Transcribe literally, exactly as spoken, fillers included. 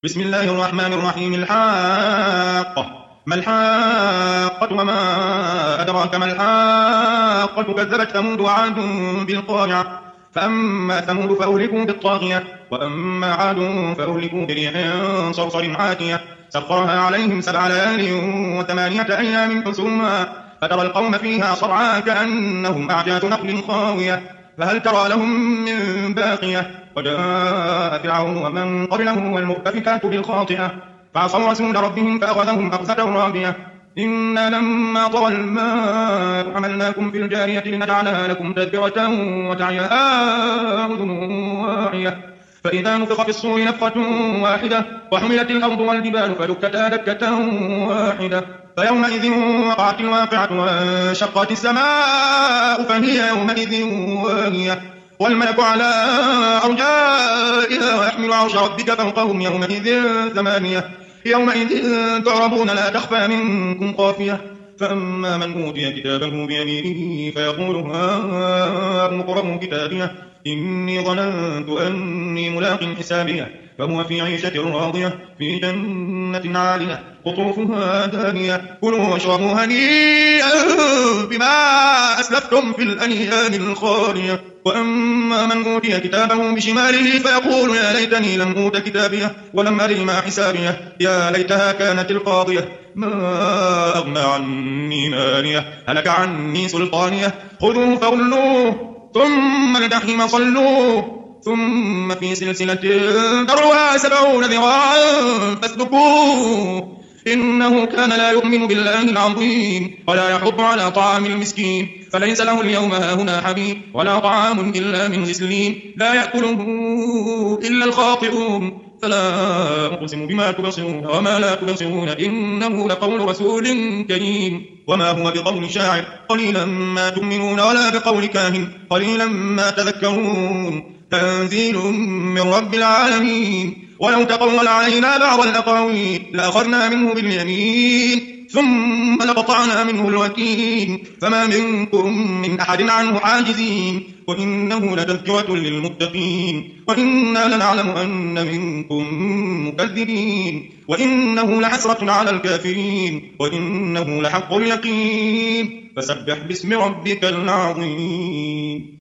بسم الله الرحمن الرحيم. الحاقة. ما الحاقة وما أدراك ما الحاقة. كذبت ثمود وعاد بالقارعة. فأما ثمود فأهلكوا بالطاغية، وأما عاد فأهلكوا بريح صرصر عاتية سخرها عليهم سبع ليال وثمانية أيام حسوما، فترى القوم فيها صرعى كأنهم أعجاز نخل خاوية، فهل ترى لهم من باقية. وجاء فرعون ومن قبله والمؤتفكات بالخاطئة فعصوا رسول ربهم فأخذهم أخذة رابية. إنا لما طغى الماء حملناكم في الجارية لنجعلها لكم تذكرة وتعيها أذن واعية، فإذا نفخ في الصور نفخة واحدة وحملت الأرض والجبال فدكتا دكة واحدة، فيومئذ وقعت الواقعة وانشقت السماء فهي يومئذ واهية، والملك على أرجائها ويحمل عرش ربك فوقهم يومئذ ثمانية. يومئذ تعرضون لا تخفى منكم خافية، فأما من أوتي كتابه بيمينه فيقول هاؤم اقرءوا كتابيه إني ظننت أني ملاق حسابيه، فهو في عيشة راضية في جنة عالية قطوفها دانية. كلوا واشربوا هنيئا بما أسلفتم في الأيام الخالية. وأما من أوتي كتابه بشماله فيقول يا ليتني لم أوت كتابيه ولم أدر ما حسابيه، يا ليتها كانت القاضية ما أغنى عني ماليه هلك عني سلطانيه. خذوه فغلوه ثم الجحيم صلوه ثم في سلسلة ذرعها سبعون ذراعا فاسلكوه إنه كان لا يؤمن بالله العظيم ولا يحض على طعام المسكين، فليس له اليوم هاهنا حميم ولا طعام إلا من غسلين لا يأكله إلا الخاطئون. فلا أقسم بما تبصرون وما لا تبصرون إنه لقول رسول كريم وما هو بقول شاعر قليلا ما تؤمنون ولا بقول كاهن قليلا ما تذكرون. تنزيل من رب العالمين. ولو تقول علينا بعض الأقاويل لأخذنا منه باليمين ثم لقطعنا منه الوتين فما منكم من أحد عنه حاجزين، وإنه لتذكرة للمتقين وإنا لنعلم أن منكم مكذبين، وإنه لحسرة على الكافرين وإنه لحق اليقين. فسبح باسم ربك العظيم.